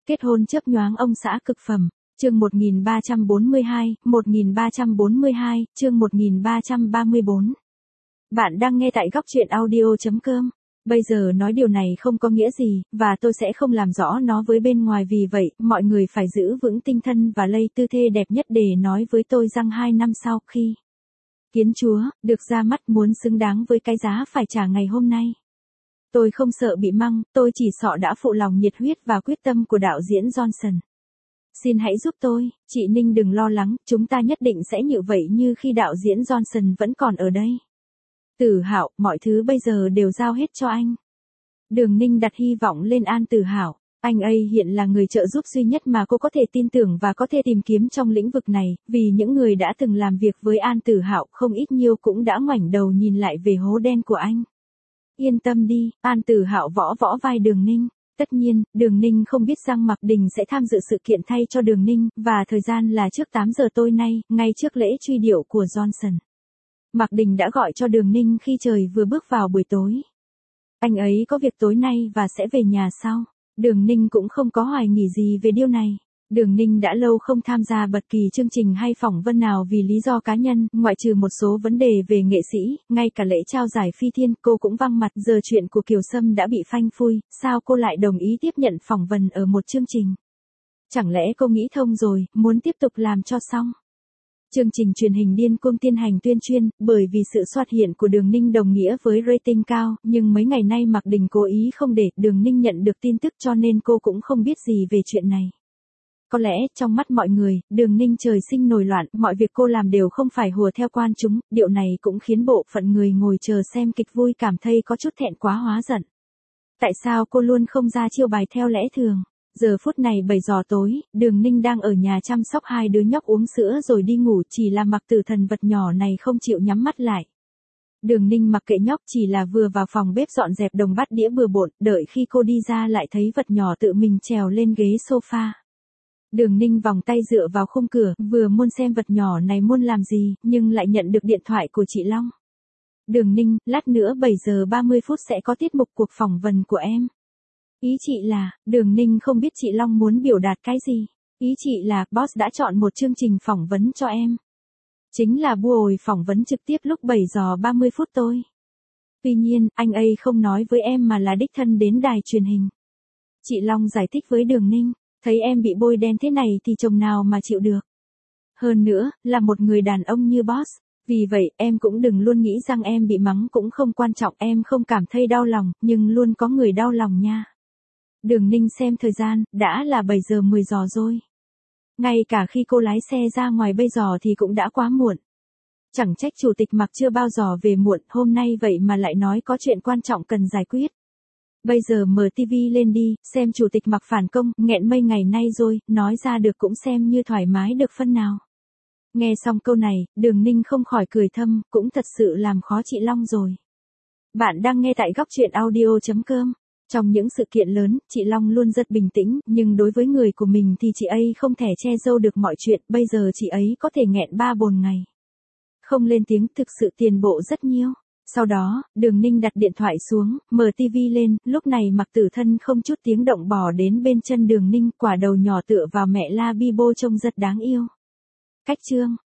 Kết hôn chớp nhoáng ông xã cực phẩm. Chương 1342, chương 1334. Bạn đang nghe tại góc truyện audio.com. Bây giờ nói điều này không có nghĩa gì, và tôi sẽ không làm rõ nó với bên ngoài, vì vậy, mọi người phải giữ vững tinh thần và lây tư thế đẹp nhất để nói với tôi rằng 2 năm sau khi kiến Chúa được ra mắt muốn xứng đáng với cái giá phải trả ngày hôm nay. Tôi không sợ bị măng, tôi chỉ sợ đã phụ lòng nhiệt huyết và quyết tâm của đạo diễn Johnson. Xin hãy giúp tôi, chị Ninh đừng lo lắng, chúng ta nhất định sẽ như vậy như khi đạo diễn Johnson vẫn còn ở đây. Tử Hạo, mọi thứ bây giờ đều giao hết cho anh. Đường Ninh đặt hy vọng lên An Tử Hạo. Anh ấy hiện là người trợ giúp duy nhất mà cô có thể tin tưởng và có thể tìm kiếm trong lĩnh vực này, vì những người đã từng làm việc với An Tử Hạo không ít nhiều cũng đã ngoảnh đầu nhìn lại về hố đen của anh. Yên tâm đi, An Tử Hạo võ vai Đường Ninh. Tất nhiên, Đường Ninh không biết rằng Mạc Đình sẽ tham dự sự kiện thay cho Đường Ninh, và thời gian là trước 8 giờ tối nay, ngay trước lễ truy điệu của Johnson. Mạc Đình đã gọi cho Đường Ninh khi trời vừa bước vào buổi tối. Anh ấy có việc tối nay và sẽ về nhà sau. Đường Ninh cũng không có hoài nghi gì về điều này. Đường Ninh đã lâu không tham gia bất kỳ chương trình hay phỏng vấn nào vì lý do cá nhân, ngoại trừ một số vấn đề về nghệ sĩ, ngay cả lễ trao giải Phi Thiên cô cũng vắng mặt. Giờ chuyện của Kiều Sâm đã bị phanh phui, sao cô lại đồng ý tiếp nhận phỏng vấn ở một chương trình? Chẳng lẽ cô nghĩ thông rồi, muốn tiếp tục làm cho xong? Chương trình truyền hình điên cuồng tiến hành tuyên truyền, bởi vì sự xuất hiện của Đường Ninh đồng nghĩa với rating cao, nhưng mấy ngày nay Mạc Đình cố ý không để Đường Ninh nhận được tin tức cho nên cô cũng không biết gì về chuyện này. Có lẽ, trong mắt mọi người, Đường Ninh trời sinh nổi loạn, mọi việc cô làm đều không phải hùa theo quan chúng, điều này cũng khiến bộ phận người ngồi chờ xem kịch vui cảm thấy có chút thẹn quá hóa giận. Tại sao cô luôn không ra chiêu bài theo lẽ thường? Giờ phút này 7 giờ tối, Đường Ninh đang ở nhà chăm sóc 2 đứa nhóc uống sữa rồi đi ngủ, chỉ là Mạc Tử Thần vật nhỏ này không chịu nhắm mắt lại. Đường Ninh mặc kệ nhóc, chỉ là vừa vào phòng bếp dọn dẹp đồng bát đĩa bừa bộn, đợi khi cô đi ra lại thấy vật nhỏ tự mình trèo lên ghế sofa. Đường Ninh vòng tay dựa vào khung cửa, vừa muốn xem vật nhỏ này muốn làm gì, nhưng lại nhận được điện thoại của chị Long. Đường Ninh, lát nữa 7 giờ 30 phút sẽ có tiết mục cuộc phỏng vấn của em. Ý chị là, Đường Ninh không biết chị Long muốn biểu đạt cái gì. Ý chị là, boss đã chọn một chương trình phỏng vấn cho em. Chính là buổi phỏng vấn trực tiếp lúc 7 giờ 30 phút thôi. Tuy nhiên, anh ấy không nói với em mà là đích thân đến đài truyền hình. Chị Long giải thích với Đường Ninh, thấy em bị bôi đen thế này thì chồng nào mà chịu được. Hơn nữa, là một người đàn ông như boss. Vì vậy, em cũng đừng luôn nghĩ rằng em bị mắng cũng không quan trọng, em không cảm thấy đau lòng, nhưng luôn có người đau lòng nha. Đường Ninh xem thời gian, đã là 7 giờ 10 giờ rồi. Ngay cả khi cô lái xe ra ngoài bây giờ thì cũng đã quá muộn. Chẳng trách chủ tịch Mạc chưa bao giờ về muộn, hôm nay vậy mà lại nói có chuyện quan trọng cần giải quyết. Bây giờ mở tivi lên đi, xem chủ tịch Mạc phản công, nghẹn mấy ngày nay rồi, nói ra được cũng xem như thoải mái được phân nào. Nghe xong câu này, Đường Ninh không khỏi cười thầm, cũng thật sự làm khó chị Long rồi. Bạn đang nghe tại góc truyện audio.com. Trong những sự kiện lớn, chị Long luôn rất bình tĩnh, nhưng đối với người của mình thì chị ấy không thể che giấu được mọi chuyện, bây giờ chị ấy có thể nghẹn 3 bồn ngày. Không lên tiếng thực sự tiền bộ rất nhiều. Sau đó, Đường Ninh đặt điện thoại xuống, mở tivi lên, lúc này Mạc Tử Thân không chút tiếng động bò đến bên chân Đường Ninh, quả đầu nhỏ tựa vào mẹ La Bibo trông rất đáng yêu. Cách chương